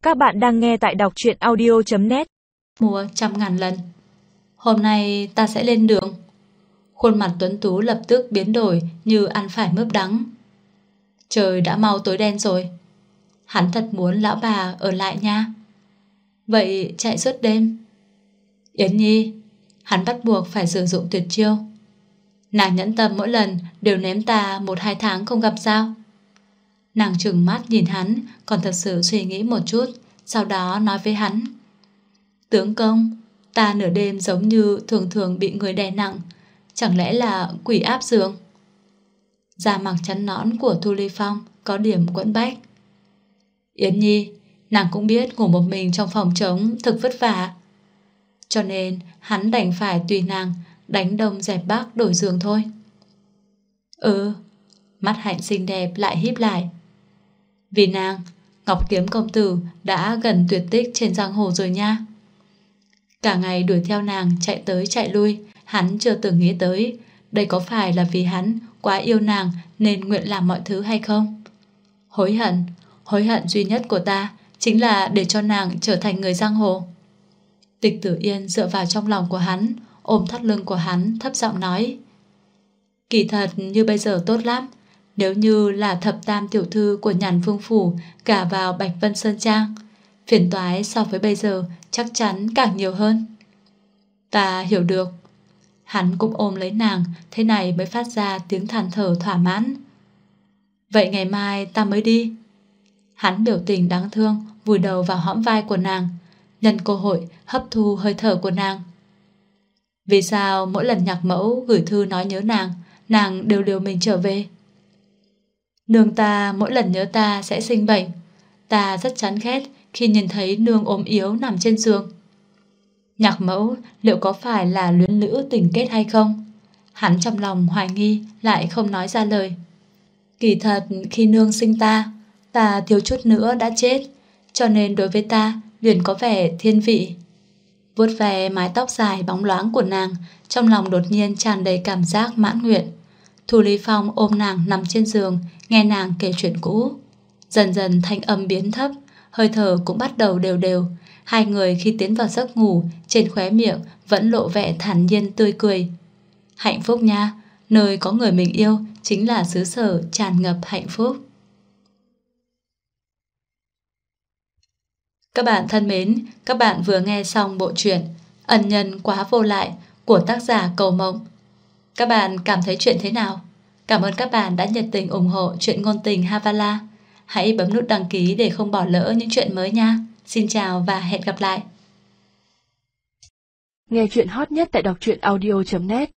Các bạn đang nghe tại đọc truyện audio.net. Mua 100.000 lần. Hôm nay ta sẽ lên đường. Khuôn mặt tuấn tú lập tức biến đổi như ăn phải mướp đắng. Trời đã mau tối đen rồi. Hắn thật muốn lão bà ở lại nha. Vậy chạy suốt đêm. Yến Nhi, hắn bắt buộc phải sử dụng tuyệt chiêu. Nàng nhẫn tâm mỗi lần đều ném ta 1-2 tháng không gặp sao. Nàng trừng mắt nhìn hắn, còn thật sự suy nghĩ một chút, sau đó nói với hắn: tướng công, ta nửa đêm giống như thường thường bị người đè nặng, chẳng lẽ là quỷ áp giường? Da mặc chắn nõn của Thu Ly Phong có điểm quẫn bách. Yến Nhi, nàng cũng biết ngủ một mình trong phòng trống thực vất vả, cho nên hắn đành phải tùy nàng đánh đông dẹp bắc đổi giường thôi. Mắt Hạnh xinh đẹp lại híp lại. Vì nàng, Ngọc Kiếm công tử đã gần tuyệt tích trên giang hồ rồi nha. Cả ngày đuổi theo nàng chạy tới chạy lui, hắn chưa từng nghĩ tới đây có phải là vì hắn quá yêu nàng nên nguyện làm mọi thứ hay không. Hối hận duy nhất của ta chính là để cho nàng trở thành người giang hồ. Tịch Tử Yên dựa vào trong lòng của hắn, ôm thắt lưng của hắn, thấp giọng nói: kỳ thật như bây giờ tốt lắm. Nếu như là thập tam tiểu thư của Nhàn Vương Phủ gả vào Bạch Vân Sơn Trang, phiền toái so với bây giờ chắc chắn càng nhiều hơn. Ta hiểu được. Hắn cũng ôm lấy nàng, thế này mới phát ra tiếng than thở thỏa mãn. Vậy ngày mai ta mới đi. Hắn biểu tình đáng thương vùi đầu vào hõm vai của nàng, nhân cơ hội hấp thu hơi thở của nàng. Vì sao mỗi lần nhạc mẫu gửi thư nói nhớ nàng, nàng đều liều mình trở về? Nương ta mỗi lần nhớ ta sẽ sinh bệnh. Ta rất chán ghét khi nhìn thấy nương ốm yếu nằm trên giường. Nhạc mẫu liệu có phải là luyến lữ tình kết hay không? Hắn trong lòng hoài nghi lại không nói ra lời. Kỳ thật khi nương sinh ta thiếu chút nữa đã chết, cho nên đối với ta liền có vẻ thiên vị. Vuốt ve mái tóc dài bóng loáng của nàng, trong lòng đột nhiên tràn đầy cảm giác mãn nguyện. Thu Ly Phong ôm nàng nằm trên giường, nghe nàng kể chuyện cũ. Dần dần thanh âm biến thấp, hơi thở cũng bắt đầu đều đều. Hai người khi tiến vào giấc ngủ, trên khóe miệng vẫn lộ vẻ thản nhiên tươi cười. Hạnh phúc nha, nơi có người mình yêu chính là xứ sở tràn ngập hạnh phúc. Các bạn thân mến, các bạn vừa nghe xong bộ truyện Ân Nhân Quá Vô Lại của tác giả Cầu Mộng. Các bạn cảm thấy chuyện thế nào? Cảm ơn các bạn đã nhiệt tình ủng hộ truyện ngôn tình Havala. Hãy bấm nút đăng ký để không bỏ lỡ những chuyện mới nha. Xin chào và hẹn gặp lại. Nghe truyện hot nhất tại đọc truyện audio.net.